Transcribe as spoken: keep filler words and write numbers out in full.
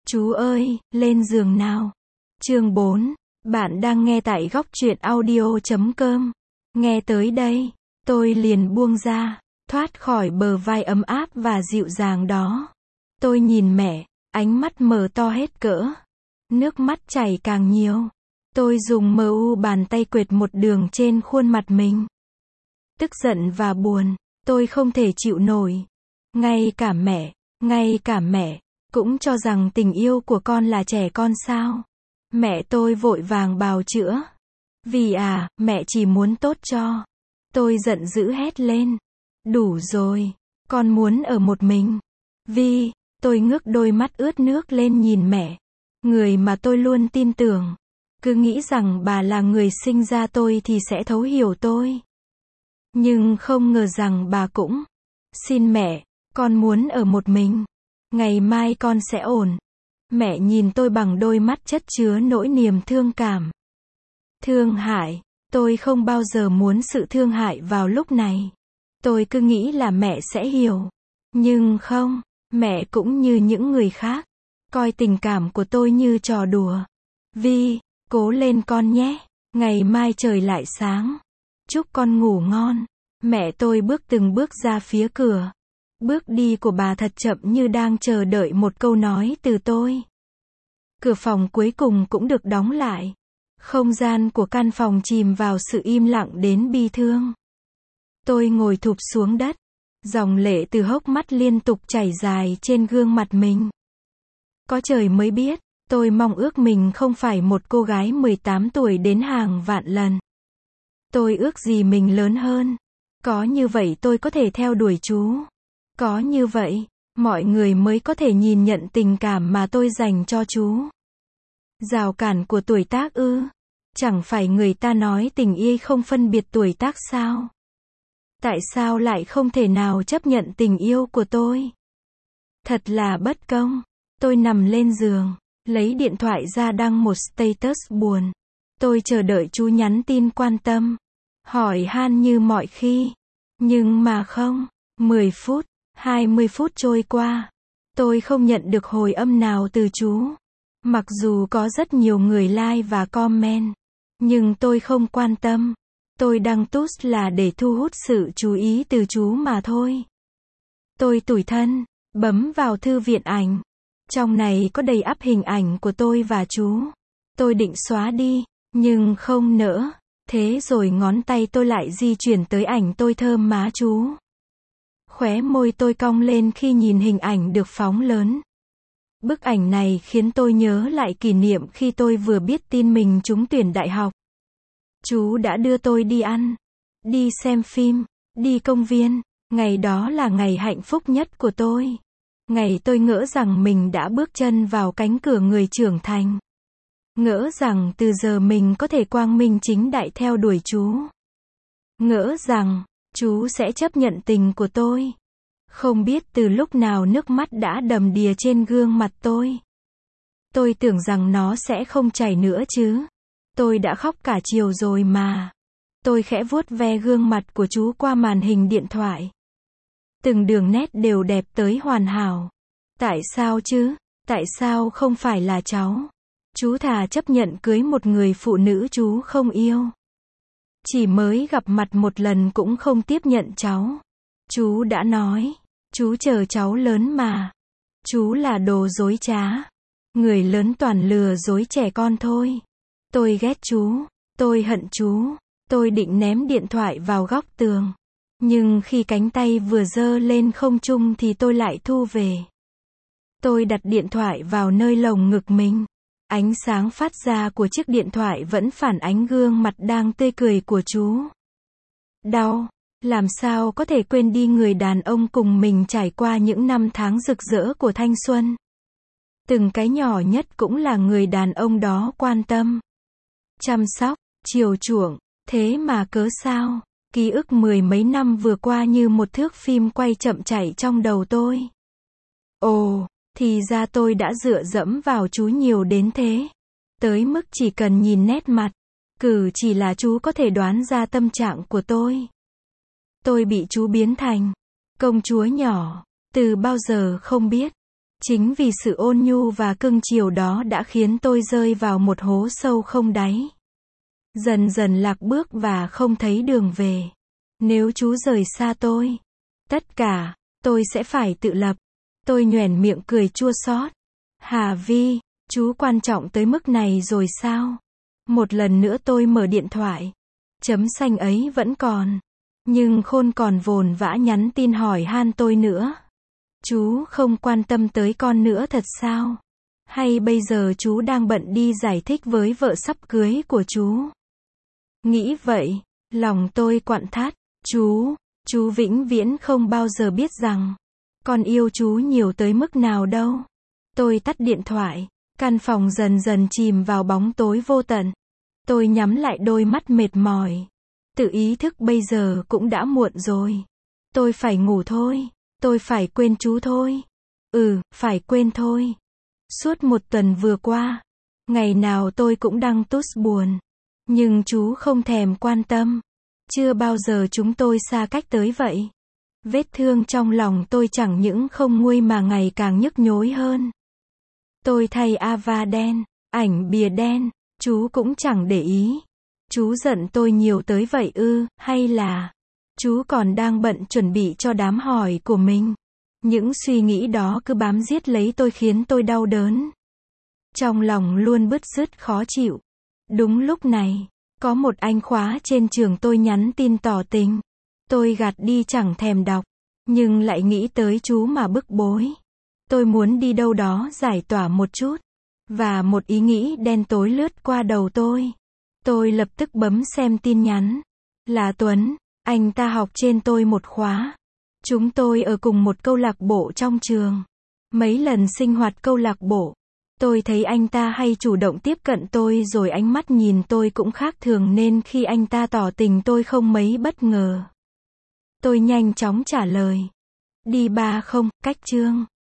Chú ơi, lên giường nào. Chương bốn. Bạn đang nghe tại góc truyện audio chấm com. Nghe tới đây, tôi liền buông ra, thoát khỏi bờ vai ấm áp và dịu dàng đó. Tôi nhìn mẹ, ánh mắt mở to hết cỡ. Nước mắt chảy càng nhiều. Tôi dùng mờ u bàn tay quệt một đường trên khuôn mặt mình. Tức giận và buồn, tôi không thể chịu nổi. Ngay cả mẹ, ngay cả mẹ, cũng cho rằng tình yêu của con là trẻ con sao. Mẹ tôi vội vàng bào chữa. Vì à, mẹ chỉ muốn tốt cho. Tôi giận dữ hét lên. Đủ rồi, con muốn ở một mình. Vi, tôi ngước đôi mắt ướt nước lên nhìn mẹ. Người mà tôi luôn tin tưởng. Cứ nghĩ rằng bà là người sinh ra tôi thì sẽ thấu hiểu tôi. Nhưng không ngờ rằng bà cũng. Xin mẹ, con muốn ở một mình. Ngày mai con sẽ ổn. Mẹ nhìn tôi bằng đôi mắt chất chứa nỗi niềm thương cảm. Thương hại, tôi không bao giờ muốn sự thương hại vào lúc này. Tôi cứ nghĩ là mẹ sẽ hiểu. Nhưng không, mẹ cũng như những người khác. Coi tình cảm của tôi như trò đùa. Vi, cố lên con nhé. Ngày mai trời lại sáng. Chúc con ngủ ngon. Mẹ tôi bước từng bước ra phía cửa. Bước đi của bà thật chậm như đang chờ đợi một câu nói từ tôi. Cửa phòng cuối cùng cũng được đóng lại. Không gian của căn phòng chìm vào sự im lặng đến bi thương. Tôi ngồi thụp xuống đất. Dòng lệ từ hốc mắt liên tục chảy dài trên gương mặt mình. Có trời mới biết, tôi mong ước mình không phải một cô gái mười tám tuổi đến hàng vạn lần. Tôi ước gì mình lớn hơn. Có như vậy tôi có thể theo đuổi chú. Có như vậy, mọi người mới có thể nhìn nhận tình cảm mà tôi dành cho chú. Rào cản của tuổi tác ư? Chẳng phải người ta nói tình yêu không phân biệt tuổi tác sao? Tại sao lại không thể nào chấp nhận tình yêu của tôi? Thật là bất công. Tôi nằm lên giường, lấy điện thoại ra đăng một status buồn. Tôi chờ đợi chú nhắn tin quan tâm, hỏi han như mọi khi. Nhưng mà không, mười phút, hai mươi phút trôi qua. Tôi không nhận được hồi âm nào từ chú. Mặc dù có rất nhiều người like và comment. Nhưng tôi không quan tâm. Tôi đăng post là để thu hút sự chú ý từ chú mà thôi. Tôi tủi thân, bấm vào thư viện ảnh. Trong này có đầy ắp hình ảnh của tôi và chú. Tôi định xóa đi, nhưng không nỡ. Thế rồi ngón tay tôi lại di chuyển tới ảnh tôi thơm má chú. Khóe môi tôi cong lên khi nhìn hình ảnh được phóng lớn. Bức ảnh này khiến tôi nhớ lại kỷ niệm khi tôi vừa biết tin mình trúng tuyển đại học. Chú đã đưa tôi đi ăn, đi xem phim, đi công viên. Ngày đó là ngày hạnh phúc nhất của tôi. Ngày tôi ngỡ rằng mình đã bước chân vào cánh cửa người trưởng thành. Ngỡ rằng từ giờ mình có thể quang minh chính đại theo đuổi chú. Ngỡ rằng chú sẽ chấp nhận tình của tôi. Không biết từ lúc nào nước mắt đã đầm đìa trên gương mặt tôi. Tôi tưởng rằng nó sẽ không chảy nữa chứ. Tôi đã khóc cả chiều rồi mà. Tôi khẽ vuốt ve gương mặt của chú qua màn hình điện thoại. Từng đường nét đều đẹp tới hoàn hảo. Tại sao chứ? Tại sao không phải là cháu? Chú thà chấp nhận cưới một người phụ nữ chú không yêu. Chỉ mới gặp mặt một lần cũng không tiếp nhận cháu. Chú đã nói, chú chờ cháu lớn mà. Chú là đồ dối trá. Người lớn toàn lừa dối trẻ con thôi. Tôi ghét chú. Tôi hận chú. Tôi định ném điện thoại vào góc tường. Nhưng khi cánh tay vừa giơ lên không trung thì tôi lại thu về. Tôi đặt điện thoại vào nơi lồng ngực mình. Ánh sáng phát ra của chiếc điện thoại vẫn phản ánh gương mặt đang tươi cười của chú. Đau. Làm sao có thể quên đi người đàn ông cùng mình trải qua những năm tháng rực rỡ của thanh xuân. Từng cái nhỏ nhất cũng là người đàn ông đó quan tâm, chăm sóc, chiều chuộng. Thế mà cớ sao? Ký ức mười mấy năm vừa qua như một thước phim quay chậm chảy trong đầu tôi. Ồ, thì ra tôi đã dựa dẫm vào chú nhiều đến thế. Tới mức chỉ cần nhìn nét mặt, cử chỉ là chú có thể đoán ra tâm trạng của tôi. Tôi bị chú biến thành công chúa nhỏ, từ bao giờ không biết. Chính vì sự ôn nhu và cưng chiều đó đã khiến tôi rơi vào một hố sâu không đáy. Dần dần lạc bước và không thấy đường về. Nếu chú rời xa tôi, tất cả, tôi sẽ phải tự lập. Tôi nhoẻn miệng cười chua xót. Hà Vi, chú quan trọng tới mức này rồi sao? Một lần nữa tôi mở điện thoại. Chấm xanh ấy vẫn còn. Nhưng Khôn còn vồn vã nhắn tin hỏi han tôi nữa. Chú không quan tâm tới con nữa thật sao? Hay bây giờ chú đang bận đi giải thích với vợ sắp cưới của chú? Nghĩ vậy, lòng tôi quặn thắt. Chú, chú vĩnh viễn không bao giờ biết rằng con yêu chú nhiều tới mức nào đâu. Tôi tắt điện thoại. Căn phòng dần dần chìm vào bóng tối vô tận. Tôi nhắm lại đôi mắt mệt mỏi. Tự ý thức bây giờ cũng đã muộn rồi. Tôi phải ngủ thôi. Tôi phải quên chú thôi. Ừ, phải quên thôi. Suốt một tuần vừa qua, ngày nào tôi cũng đăng tút buồn. Nhưng chú không thèm quan tâm. Chưa bao giờ chúng tôi xa cách tới vậy. Vết thương trong lòng tôi chẳng những không nguôi mà ngày càng nhức nhối hơn. Tôi thay ava đen, ảnh bìa đen, chú cũng chẳng để ý. Chú giận tôi nhiều tới vậy ư, hay là chú còn đang bận chuẩn bị cho đám hỏi của mình? Những suy nghĩ đó cứ bám giết lấy tôi khiến tôi đau đớn. Trong lòng luôn bứt rứt khó chịu. Đúng lúc này, có một anh khóa trên trường tôi nhắn tin tỏ tình. Tôi gạt đi chẳng thèm đọc, nhưng lại nghĩ tới chú mà bức bối. Tôi muốn đi đâu đó giải tỏa một chút. Và một ý nghĩ đen tối lướt qua đầu tôi. Tôi lập tức bấm xem tin nhắn. Là Tuấn, anh ta học trên tôi một khóa. Chúng tôi ở cùng một câu lạc bộ trong trường. Mấy lần sinh hoạt câu lạc bộ, tôi thấy anh ta hay chủ động tiếp cận tôi rồi ánh mắt nhìn tôi cũng khác thường nên khi anh ta tỏ tình tôi không mấy bất ngờ. Tôi nhanh chóng trả lời. Đi ba không, cách chương.